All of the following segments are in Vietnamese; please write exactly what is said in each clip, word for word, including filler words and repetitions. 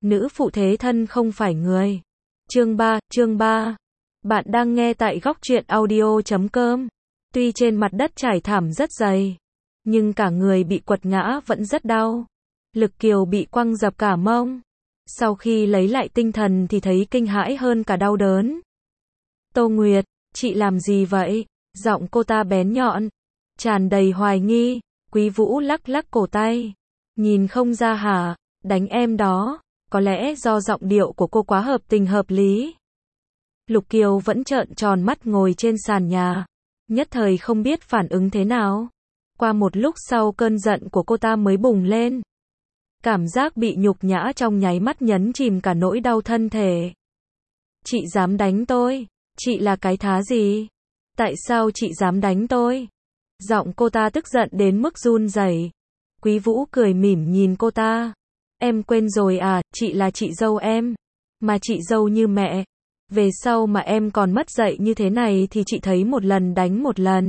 nữ phụ thế thân không phải người. Chương ba, chương ba. Bạn đang nghe tại góc truyện audio chấm com. Tuy trên mặt đất trải thảm rất dày, nhưng cả người bị quật ngã vẫn rất đau. Lực Kiều bị quăng dập cả mông. Sau khi lấy lại tinh thần thì thấy kinh hãi hơn cả đau đớn. Tô Nguyệt, chị làm gì vậy? Giọng cô ta bén nhọn, tràn đầy hoài nghi. Quý Vũ lắc lắc cổ tay. Nhìn không ra hả? Đánh em đó. Có lẽ do giọng điệu của cô quá hợp tình hợp lý. Lục Kiều vẫn trợn tròn mắt ngồi trên sàn nhà, nhất thời không biết phản ứng thế nào. Qua một lúc sau cơn giận của cô ta mới bùng lên. Cảm giác bị nhục nhã trong nháy mắt nhấn chìm cả nỗi đau thân thể. Chị dám đánh tôi? Chị là cái thá gì? Tại sao chị dám đánh tôi? Giọng cô ta tức giận đến mức run rẩy. Quý Vũ cười mỉm nhìn cô ta. Em quên rồi à, chị là chị dâu em. Mà chị dâu như mẹ. Về sau mà em còn mất dạy như thế này thì chị thấy một lần đánh một lần.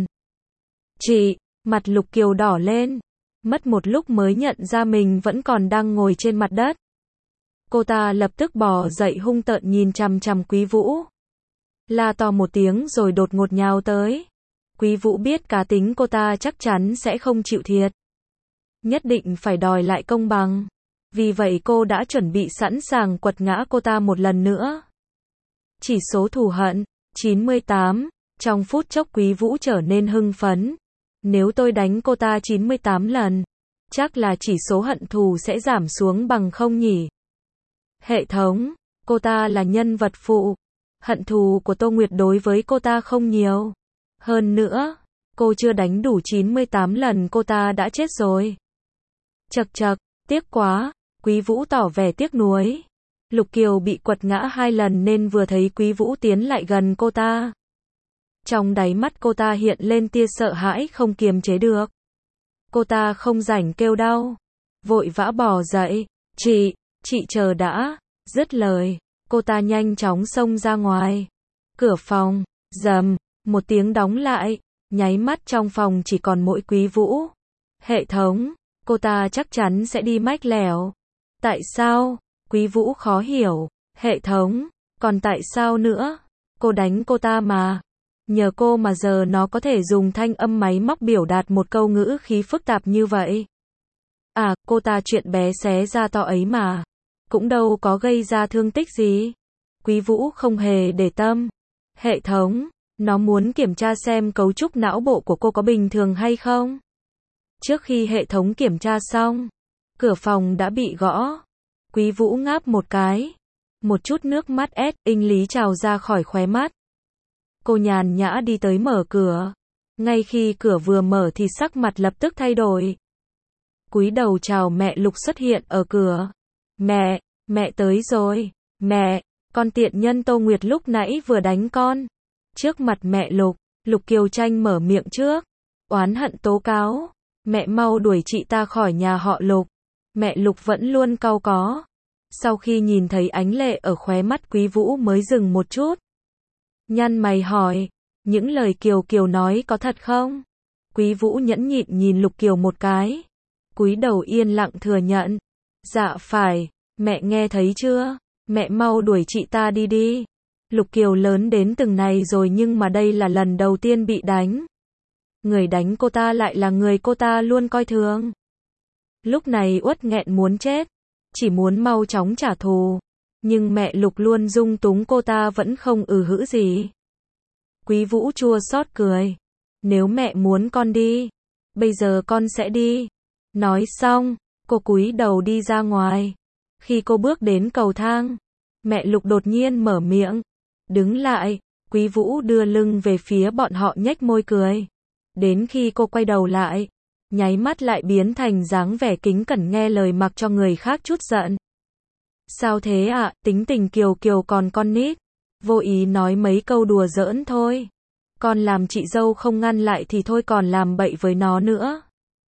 Chị, mặt Lục Kiều đỏ lên. Mất một lúc mới nhận ra mình vẫn còn đang ngồi trên mặt đất. Cô ta lập tức bò dậy hung tợn nhìn chằm chằm Quý Vũ. La to một tiếng rồi đột ngột nhào tới. Quý Vũ biết cá tính cô ta chắc chắn sẽ không chịu thiệt. Nhất định phải đòi lại công bằng. Vì vậy cô đã chuẩn bị sẵn sàng quật ngã cô ta một lần nữa. Chỉ số thù hận, chín mươi tám. Trong phút chốc Quý Vũ trở nên hưng phấn. Nếu tôi đánh cô ta chín mươi tám lần, chắc là chỉ số hận thù sẽ giảm xuống bằng không nhỉ? Hệ thống, cô ta là nhân vật phụ. Hận thù của Tô Nguyệt đối với cô ta không nhiều. Hơn nữa, cô chưa đánh đủ chín mươi tám lần cô ta đã chết rồi. Chậc chậc, tiếc quá. Quý Vũ tỏ vẻ tiếc nuối. Lục Kiều bị quật ngã hai lần nên vừa thấy Quý Vũ tiến lại gần cô ta, trong đáy mắt cô ta hiện lên tia sợ hãi không kiềm chế được. Cô ta không rảnh kêu đau, vội vã bò dậy. Chị, chị chờ đã. Dứt lời, cô ta nhanh chóng xông ra ngoài. Cửa phòng, rầm, một tiếng đóng lại. Nháy mắt trong phòng chỉ còn mỗi Quý Vũ. Hệ thống, cô ta chắc chắn sẽ đi mách lẻo. Tại sao? Quý Vũ khó hiểu. Hệ thống, còn tại sao nữa? Cô đánh cô ta mà. Nhờ cô mà giờ nó có thể dùng thanh âm máy móc biểu đạt một câu ngữ khí phức tạp như vậy. À, cô ta chuyện bé xé ra to ấy mà. Cũng đâu có gây ra thương tích gì. Quý Vũ không hề để tâm. Hệ thống, nó muốn kiểm tra xem cấu trúc não bộ của cô có bình thường hay không. Trước khi hệ thống kiểm tra xong, cửa phòng đã bị gõ. Quý Vũ ngáp một cái. Một chút nước mắt ét inh lý trào ra khỏi khóe mắt. Cô nhàn nhã đi tới mở cửa. Ngay khi cửa vừa mở thì sắc mặt lập tức thay đổi. Cúi đầu chào mẹ Lục xuất hiện ở cửa. Mẹ, mẹ tới rồi. Mẹ, con tiện nhân Tô Nguyệt lúc nãy vừa đánh con. Trước mặt mẹ Lục, Lục Kiều Tranh mở miệng trước. Oán hận tố cáo. Mẹ mau đuổi chị ta khỏi nhà họ Lục. Mẹ Lục vẫn luôn cau có. Sau khi nhìn thấy ánh lệ ở khóe mắt Quý Vũ mới dừng một chút. Nhăn mày hỏi, những lời Kiều Kiều nói có thật không? Quý Vũ nhẫn nhịn nhìn Lục Kiều một cái. Cúi đầu yên lặng thừa nhận. Dạ phải, mẹ nghe thấy chưa? Mẹ mau đuổi chị ta đi đi. Lục Kiều lớn đến từng này rồi nhưng mà đây là lần đầu tiên bị đánh. Người đánh cô ta lại là người cô ta luôn coi thường. Lúc này uất nghẹn muốn chết, chỉ muốn mau chóng trả thù. Nhưng mẹ Lục luôn dung túng cô ta vẫn không ừ hữ gì. Quý Vũ chua xót cười. Nếu mẹ muốn con đi, bây giờ con sẽ đi. Nói xong, cô cúi đầu đi ra ngoài. Khi cô bước đến cầu thang, mẹ Lục đột nhiên mở miệng. Đứng lại. Quý Vũ đưa lưng về phía bọn họ nhếch môi cười. Đến khi cô quay đầu lại, nháy mắt lại biến thành dáng vẻ kính cẩn nghe lời mặc cho người khác chút giận. Sao thế ạ, à? Tính tình Kiều Kiều còn con nít. Vô ý nói mấy câu đùa giỡn thôi. Con làm chị dâu không ngăn lại thì thôi còn làm bậy với nó nữa.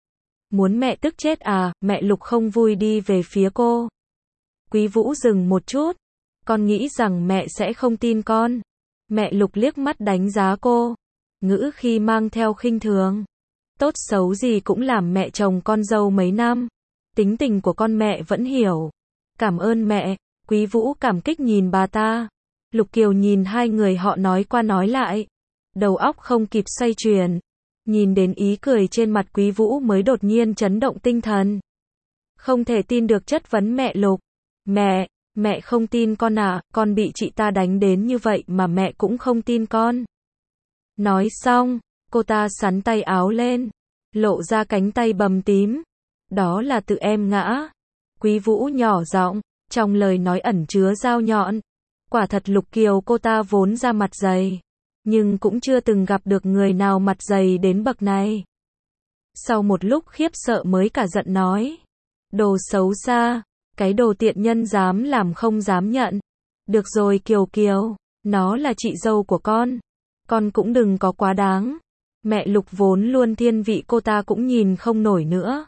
Muốn mẹ tức chết à, mẹ Lục không vui đi về phía cô. Quý Vũ dừng một chút. Con nghĩ rằng mẹ sẽ không tin con. Mẹ Lục liếc mắt đánh giá cô. Ngữ khi mang theo khinh thường. Tốt xấu gì cũng làm mẹ chồng con dâu mấy năm. Tính tình của con mẹ vẫn hiểu. Cảm ơn mẹ. Quý Vũ cảm kích nhìn bà ta. Lục Kiều nhìn hai người họ nói qua nói lại. Đầu óc không kịp xoay chuyển. Nhìn đến ý cười trên mặt Quý Vũ mới đột nhiên chấn động tinh thần. Không thể tin được chất vấn mẹ Lục. Mẹ, mẹ không tin con à, con bị chị ta đánh đến như vậy mà mẹ cũng không tin con. Nói xong, cô ta xắn tay áo lên, lộ ra cánh tay bầm tím. Đó là tự em ngã. Quý Vũ nhỏ giọng, trong lời nói ẩn chứa dao nhọn. Quả thật Lục Kiều cô ta vốn ra mặt dày, nhưng cũng chưa từng gặp được người nào mặt dày đến bậc này. Sau một lúc khiếp sợ mới cả giận nói. Đồ xấu xa, cái đồ tiện nhân dám làm không dám nhận. Được rồi Kiều Kiều, nó là chị dâu của con. Con cũng đừng có quá đáng. Mẹ Lục vốn luôn thiên vị cô ta cũng nhìn không nổi nữa.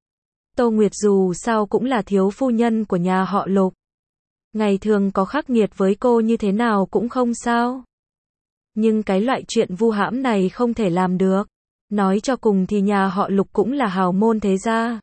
Tô Nguyệt dù sao cũng là thiếu phu nhân của nhà họ Lục. Ngày thường có khắc nghiệt với cô như thế nào cũng không sao. Nhưng cái loại chuyện vu hãm này không thể làm được. Nói cho cùng thì nhà họ Lục cũng là hào môn thế gia.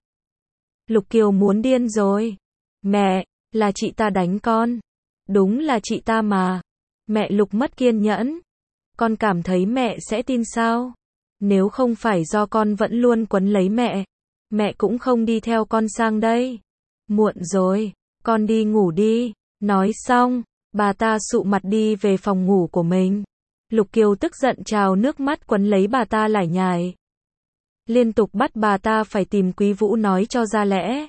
Lục Kiều muốn điên rồi. Mẹ, là chị ta đánh con. Đúng là chị ta mà. Mẹ Lục mất kiên nhẫn. Con cảm thấy mẹ sẽ tin sao? Nếu không phải do con vẫn luôn quấn lấy mẹ, mẹ cũng không đi theo con sang đây. Muộn rồi, con đi ngủ đi. Nói xong, bà ta sụ mặt đi về phòng ngủ của mình. Lục Kiều tức giận trào nước mắt quấn lấy bà ta lải nhải. Liên tục bắt bà ta phải tìm Quý Vũ nói cho ra lẽ.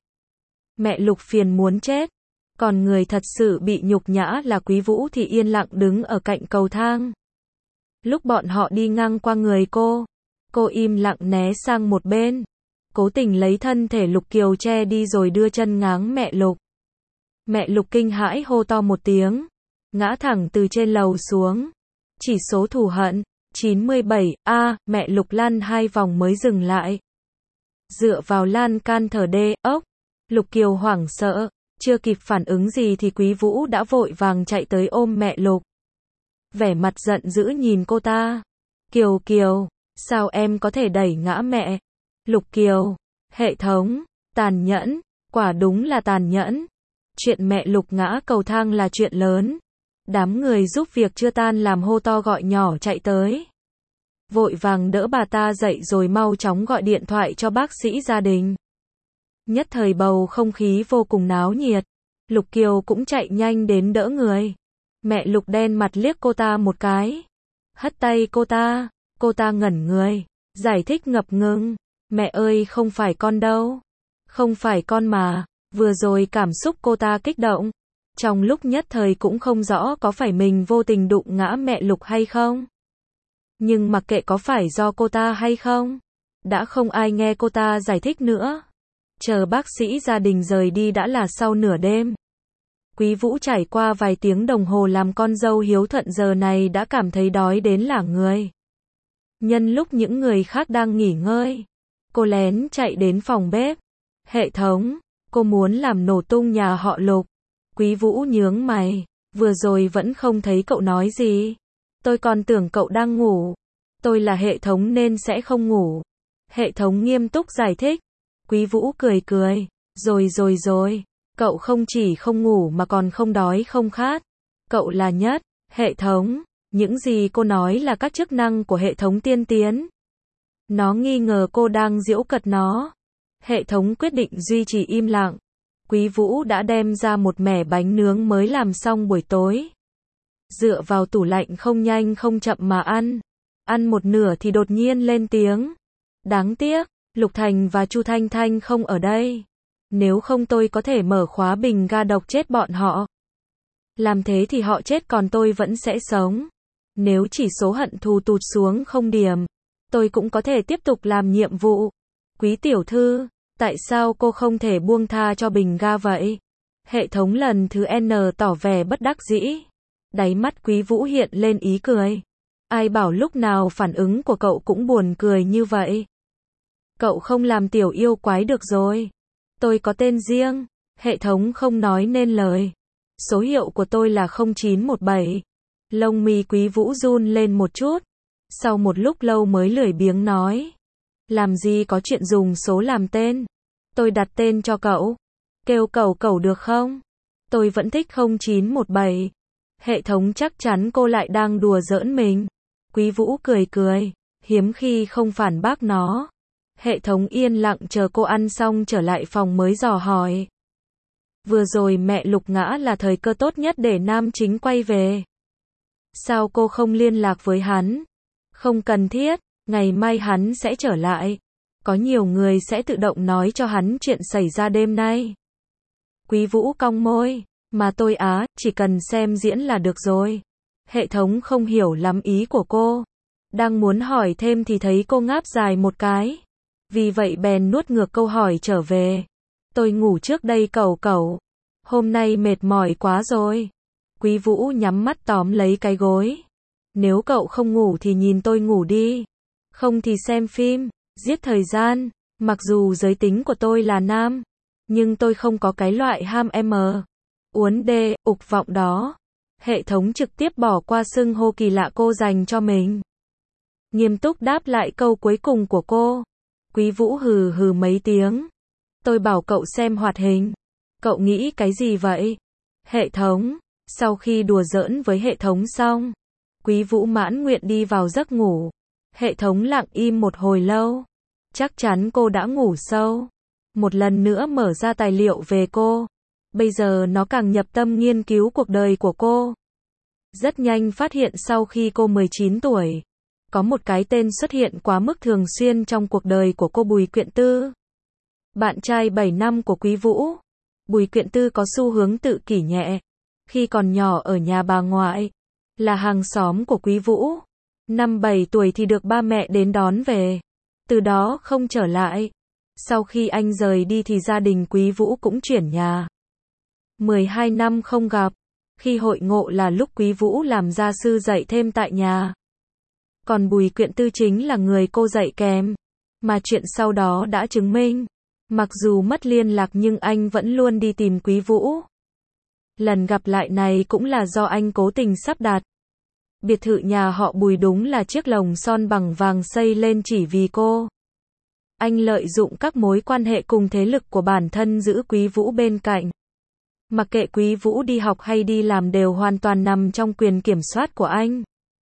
Mẹ Lục phiền muốn chết. Còn người thật sự bị nhục nhã là Quý Vũ thì yên lặng đứng ở cạnh cầu thang. Lúc bọn họ đi ngang qua người cô, cô im lặng né sang một bên. Cố tình lấy thân thể Lục Kiều che đi rồi đưa chân ngáng mẹ Lục. Mẹ Lục kinh hãi hô to một tiếng, ngã thẳng từ trên lầu xuống. Chỉ số thù hận, chín mươi bảy, a, mẹ Lục lăn hai vòng mới dừng lại. Dựa vào lan can thở đê, ốc. Lục Kiều hoảng sợ, chưa kịp phản ứng gì thì Quý Vũ đã vội vàng chạy tới ôm mẹ Lục. Vẻ mặt giận dữ nhìn cô ta. Kiều Kiều, sao em có thể đẩy ngã mẹ? Lục Kiều, hệ thống, tàn nhẫn, quả đúng là tàn nhẫn. Chuyện mẹ Lục ngã cầu thang là chuyện lớn. Đám người giúp việc chưa tan làm hô to gọi nhỏ chạy tới. Vội vàng đỡ bà ta dậy rồi mau chóng gọi điện thoại cho bác sĩ gia đình. Nhất thời bầu không khí vô cùng náo nhiệt. Lục Kiều cũng chạy nhanh đến đỡ người. Mẹ Lục đen mặt liếc cô ta một cái. Hất tay cô ta. Cô ta ngẩn người. Giải thích ngập ngừng. Mẹ ơi không phải con đâu. Không phải con mà. Vừa rồi cảm xúc cô ta kích động. Trong lúc nhất thời cũng không rõ có phải mình vô tình đụng ngã mẹ Lục hay không. Nhưng mặc kệ có phải do cô ta hay không, đã không ai nghe cô ta giải thích nữa. Chờ bác sĩ gia đình rời đi đã là sau nửa đêm. Quý Vũ trải qua vài tiếng đồng hồ làm con dâu hiếu thuận giờ này đã cảm thấy đói đến lả người. Nhân lúc những người khác đang nghỉ ngơi, cô lén chạy đến phòng bếp. Hệ thống, cô muốn làm nổ tung nhà họ Lục. Quý Vũ nhướng mày, vừa rồi vẫn không thấy cậu nói gì. Tôi còn tưởng cậu đang ngủ. Tôi là hệ thống nên sẽ không ngủ. Hệ thống nghiêm túc giải thích. Quý Vũ cười cười. Rồi rồi rồi. Cậu không chỉ không ngủ mà còn không đói không khát. Cậu là nhất. Hệ thống. Những gì cô nói là các chức năng của hệ thống tiên tiến. Nó nghi ngờ cô đang giễu cợt nó. Hệ thống quyết định duy trì im lặng. Quý Vũ đã đem ra một mẻ bánh nướng mới làm xong buổi tối. Dựa vào tủ lạnh không nhanh không chậm mà ăn. Ăn một nửa thì đột nhiên lên tiếng. Đáng tiếc, Lục Thành và Chu Thanh Thanh không ở đây. Nếu không tôi có thể mở khóa bình ga độc chết bọn họ. Làm thế thì họ chết còn tôi vẫn sẽ sống. Nếu chỉ số hận thù tụt xuống không điểm, tôi cũng có thể tiếp tục làm nhiệm vụ. Quý tiểu thư, tại sao cô không thể buông tha cho bình ga vậy? Hệ thống lần thứ N tỏ vẻ bất đắc dĩ. Đáy mắt Quý Vũ hiện lên ý cười. Ai bảo lúc nào phản ứng của cậu cũng buồn cười như vậy. Cậu không làm tiểu yêu quái được rồi. Tôi có tên riêng. Hệ thống không nói nên lời. Số hiệu của tôi là không chín một bảy. Lông mi Quý Vũ run lên một chút. Sau một lúc lâu mới lười biếng nói. Làm gì có chuyện dùng số làm tên. Tôi đặt tên cho cậu. Kêu cậu cậu được không? Tôi vẫn thích không chín một bảy. Hệ thống chắc chắn cô lại đang đùa giỡn mình. Quý Vũ cười cười, hiếm khi không phản bác nó. Hệ thống yên lặng chờ cô ăn xong trở lại phòng mới dò hỏi. Vừa rồi mẹ Lục ngã là thời cơ tốt nhất để nam chính quay về. Sao cô không liên lạc với hắn? Không cần thiết, ngày mai hắn sẽ trở lại. Có nhiều người sẽ tự động nói cho hắn chuyện xảy ra đêm nay. Quý Vũ cong môi, mà tôi á, chỉ cần xem diễn là được rồi. Hệ thống không hiểu lắm ý của cô. Đang muốn hỏi thêm thì thấy cô ngáp dài một cái. Vì vậy bèn nuốt ngược câu hỏi trở về. Tôi ngủ trước đây cẩu cẩu. Hôm nay mệt mỏi quá rồi. Quý Vũ nhắm mắt tóm lấy cái gối. Nếu cậu không ngủ thì nhìn tôi ngủ đi. Không thì xem phim, giết thời gian. Mặc dù giới tính của tôi là nam, nhưng tôi không có cái loại ham M, uốn đê, ục vọng đó. Hệ thống trực tiếp bỏ qua xưng hô kỳ lạ cô dành cho mình. Nghiêm túc đáp lại câu cuối cùng của cô. Quý Vũ hừ hừ mấy tiếng. Tôi bảo cậu xem hoạt hình. Cậu nghĩ cái gì vậy? Hệ thống. Sau khi đùa giỡn với hệ thống xong, Quý Vũ mãn nguyện đi vào giấc ngủ. Hệ thống lặng im một hồi lâu. Chắc chắn cô đã ngủ sâu. Một lần nữa mở ra tài liệu về cô. Bây giờ nó càng nhập tâm nghiên cứu cuộc đời của cô. Rất nhanh phát hiện sau khi cô mười chín tuổi, có một cái tên xuất hiện quá mức thường xuyên trong cuộc đời của cô, Bùi Quyện Tư. Bạn trai bảy năm của Quý Vũ. Bùi Quyện Tư có xu hướng tự kỷ nhẹ. Khi còn nhỏ ở nhà bà ngoại, là hàng xóm của Quý Vũ. Năm bảy tuổi thì được ba mẹ đến đón về. Từ đó không trở lại. Sau khi anh rời đi thì gia đình Quý Vũ cũng chuyển nhà. mười hai năm không gặp. Khi hội ngộ là lúc Quý Vũ làm gia sư dạy thêm tại nhà. Còn Bùi Quyện Tư chính là người cô dạy kèm. Mà chuyện sau đó đã chứng minh. Mặc dù mất liên lạc nhưng anh vẫn luôn đi tìm Quý Vũ. Lần gặp lại này cũng là do anh cố tình sắp đặt. Biệt thự nhà họ Bùi đúng là chiếc lồng son bằng vàng xây lên chỉ vì cô. Anh lợi dụng các mối quan hệ cùng thế lực của bản thân giữ Quý Vũ bên cạnh. Mặc kệ Quý Vũ đi học hay đi làm đều hoàn toàn nằm trong quyền kiểm soát của anh.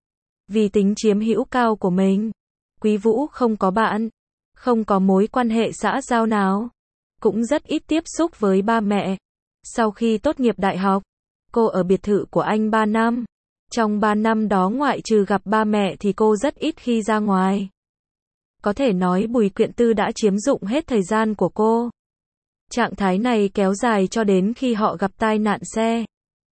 Vì tính chiếm hữu cao của mình, Quý Vũ không có bạn, không có mối quan hệ xã giao nào, cũng rất ít tiếp xúc với ba mẹ. Sau khi tốt nghiệp đại học, cô ở biệt thự của anh ba năm. Trong ba năm đó ngoại trừ gặp ba mẹ thì cô rất ít khi ra ngoài. Có thể nói Bùi Quyện Tư đã chiếm dụng hết thời gian của cô. Trạng thái này kéo dài cho đến khi họ gặp tai nạn xe.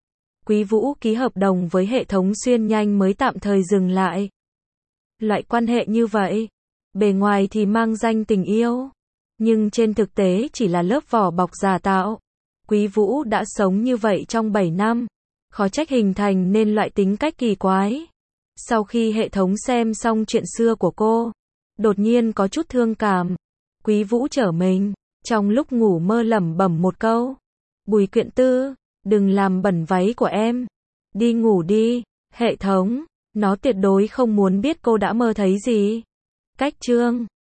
Quý Vũ ký hợp đồng với hệ thống xuyên nhanh mới tạm thời dừng lại. Loại quan hệ như vậy, bề ngoài thì mang danh tình yêu, nhưng trên thực tế chỉ là lớp vỏ bọc giả tạo. Quý Vũ đã sống như vậy trong bảy năm, khó trách hình thành nên loại tính cách kỳ quái. Sau khi hệ thống xem xong chuyện xưa của cô, đột nhiên có chút thương cảm. Quý Vũ trở mình, trong lúc ngủ mơ lẩm bẩm một câu. Bùi Quyện Tư, đừng làm bẩn váy của em. Đi ngủ đi. Hệ thống, nó tuyệt đối không muốn biết cô đã mơ thấy gì. Cách chương